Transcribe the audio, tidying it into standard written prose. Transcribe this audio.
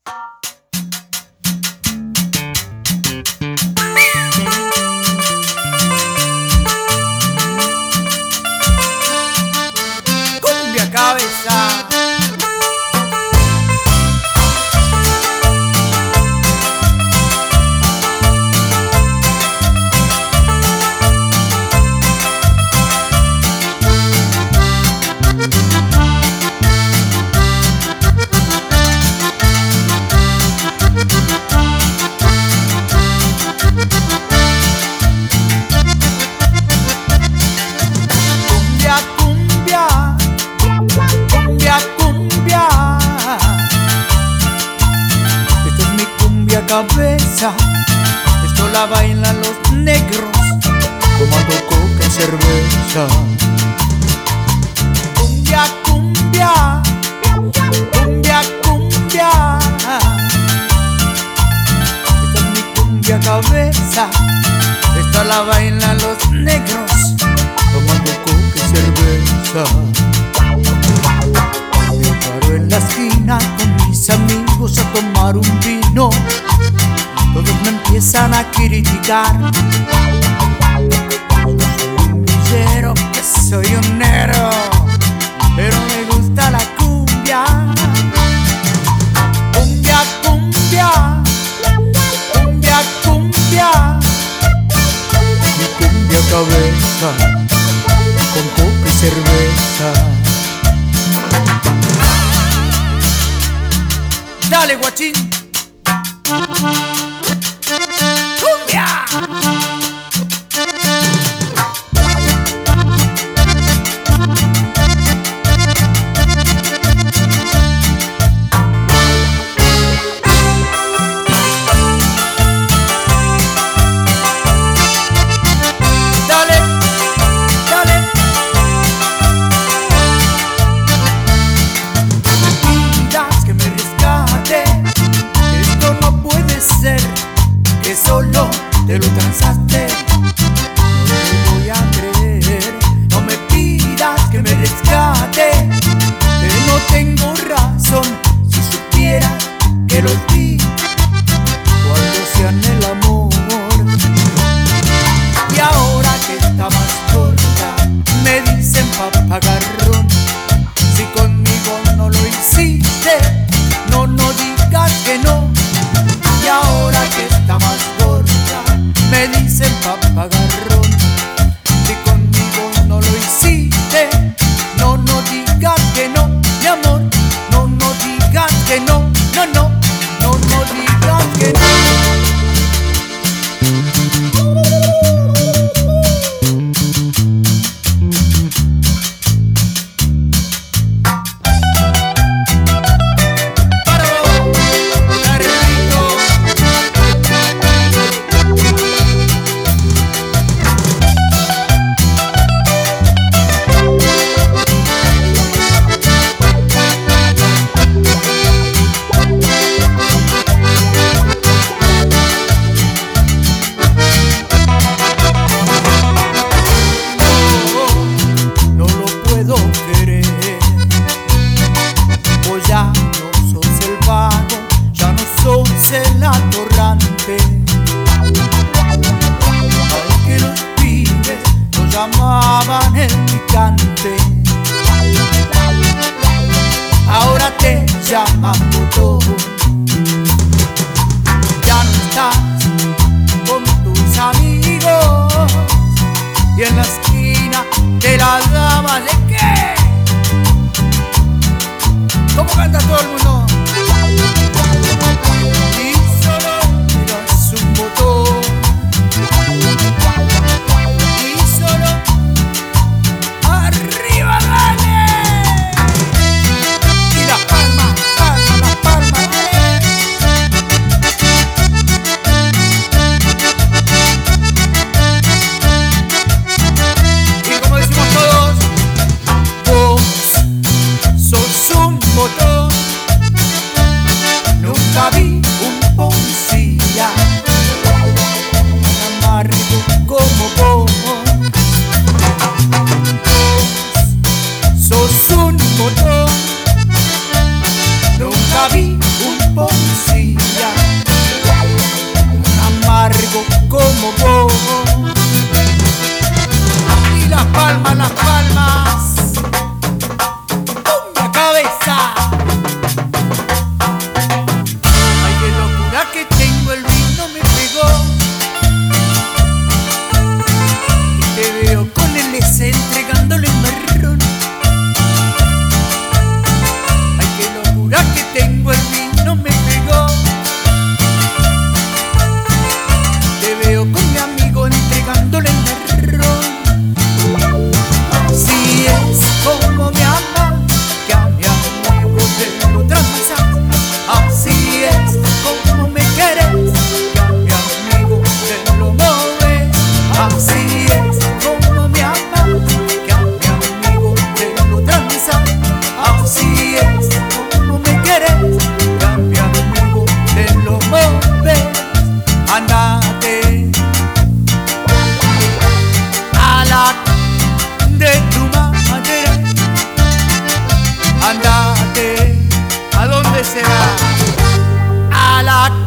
Cumbia cabeza. Cabeza, esto la bailan los negros tomando coca y cerveza. Cumbia, cumbia, cumbia, cumbia. Esta es mi cumbia cabeza, esta la bailan los negros tomando coca y cerveza. Me paro en la esquina con mis amigos a tomar un vino. Todos me empiezan a criticar. Yo soy un villero, que soy un negro, pero me gusta la cumbia. Cumbia, cumbia, cumbia, cumbia. Mi cumbia cabeza, con coca y cerveza. Dale, guachín. ¡Cumbia! Dale, dale. Pidas que me rescate, esto no puede ser, que solo te lo transaste. No te voy a creer, no me pidas que me rescate, que no tengo razón. Si supieras que los vi cuando hacían el amor. Y ahora que está más corta, me dicen papagarrón. Si conmigo no lo hiciste, no digas que no. Y ahora que está más gorda, me dicen papagarrón. Si conmigo no lo hiciste, no digas que no, mi amor. No digas que no, no digas que no. El atorrante al que los pibes nos llamaban el picante, ahora te llaman botón. Ya no estás con tus amigos y en la esquina te la dabas de qué. ¿Cómo canta todo el mundo? Sos un botón, nunca vi un botón. a la